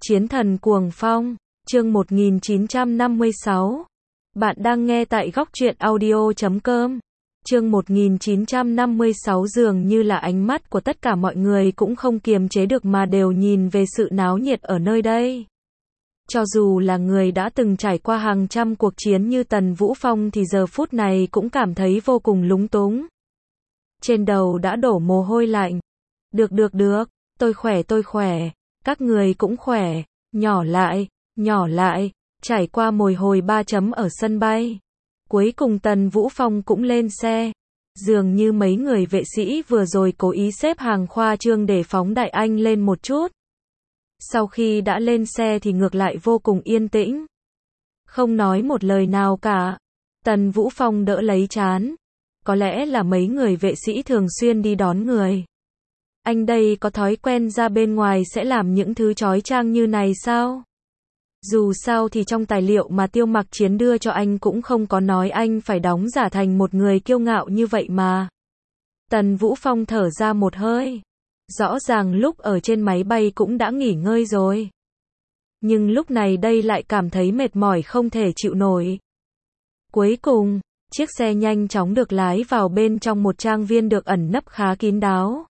Chiến thần cuồng phong, chương 1956. Bạn đang nghe tại góc truyện audio.com. Chương 1956 dường như là ánh mắt của tất cả mọi người cũng không kiềm chế được mà đều nhìn về sự náo nhiệt ở nơi đây. Cho dù là người đã từng trải qua hàng trăm cuộc chiến như Tần Vũ Phong thì giờ phút này cũng cảm thấy vô cùng lúng túng. Trên đầu đã đổ mồ hôi lạnh. Được, tôi khỏe, các người cũng khỏe, nhỏ lại, trải qua mồi hồi 3 chấm ở sân bay. Cuối cùng Tần Vũ Phong cũng lên xe. Dường như mấy người vệ sĩ vừa rồi cố ý xếp hàng khoa trương để phóng đại anh lên một chút. Sau khi đã lên xe thì ngược lại vô cùng yên tĩnh. Không nói một lời nào cả. Tần Vũ Phong đỡ lấy trán. Có lẽ là mấy người vệ sĩ thường xuyên đi đón người. Anh đây có thói quen ra bên ngoài sẽ làm những thứ chói chang như này sao? Dù sao thì trong tài liệu mà Tiêu Mặc Chiến đưa cho anh cũng không có nói anh phải đóng giả thành một người kiêu ngạo như vậy mà. Tần Vũ Phong thở ra một hơi. Rõ ràng lúc ở trên máy bay cũng đã nghỉ ngơi rồi. Nhưng lúc này đây lại cảm thấy mệt mỏi không thể chịu nổi. Cuối cùng, chiếc xe nhanh chóng được lái vào bên trong một trang viên được ẩn nấp khá kín đáo.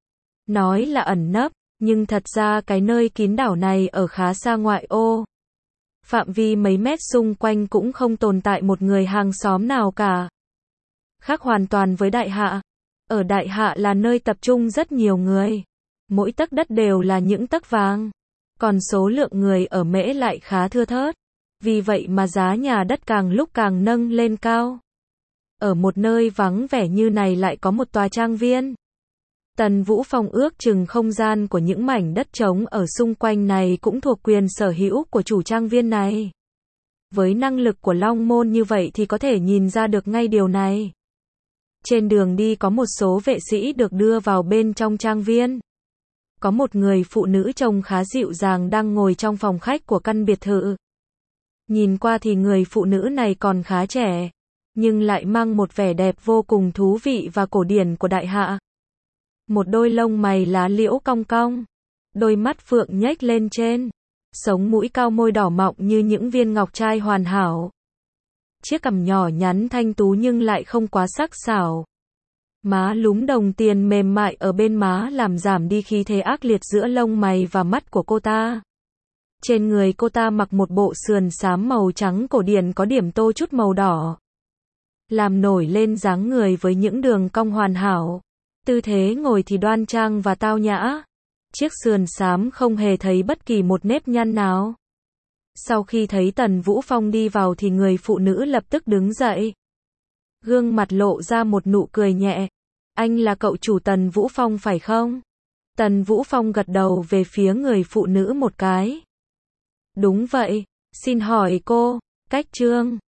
Nói là ẩn nấp, nhưng thật ra cái nơi kín đảo này ở khá xa ngoại ô. Phạm vi mấy mét xung quanh cũng không tồn tại một người hàng xóm nào cả. Khác hoàn toàn với Đại Hạ. Ở Đại Hạ là nơi tập trung rất nhiều người. Mỗi tấc đất đều là những tấc vàng. Còn số lượng người ở Mễ lại khá thưa thớt. Vì vậy mà giá nhà đất càng lúc càng nâng lên cao. Ở một nơi vắng vẻ như này lại có một tòa trang viên. Tần Vũ Phong ước chừng không gian của những mảnh đất trống ở xung quanh này cũng thuộc quyền sở hữu của chủ trang viên này. Với năng lực của Long Môn như vậy thì có thể nhìn ra được ngay điều này. Trên đường đi có một số vệ sĩ được đưa vào bên trong trang viên. Có một người phụ nữ trông khá dịu dàng đang ngồi trong phòng khách của căn biệt thự. Nhìn qua thì người phụ nữ này còn khá trẻ, nhưng lại mang một vẻ đẹp vô cùng thú vị và cổ điển của Đại Hạ. Một đôi lông mày lá liễu cong cong, đôi mắt phượng nhếch lên trên, sống mũi cao môi đỏ mọng như những viên ngọc trai hoàn hảo. Chiếc cằm nhỏ nhắn thanh tú nhưng lại không quá sắc sảo. Má lúm đồng tiền mềm mại ở bên má làm giảm đi khí thế ác liệt giữa lông mày và mắt của cô ta. Trên người cô ta mặc một bộ sườn xám màu trắng cổ điển có điểm tô chút màu đỏ, làm nổi lên dáng người với những đường cong hoàn hảo. Tư thế ngồi thì đoan trang và tao nhã. Chiếc sườn xám không hề thấy bất kỳ một nếp nhăn nào. Sau khi thấy Tần Vũ Phong đi vào thì người phụ nữ lập tức đứng dậy. Gương mặt lộ ra một nụ cười nhẹ. Anh là cậu chủ Tần Vũ Phong phải không? Tần Vũ Phong gật đầu về phía người phụ nữ một cái. Đúng vậy, xin hỏi cô, cách Trương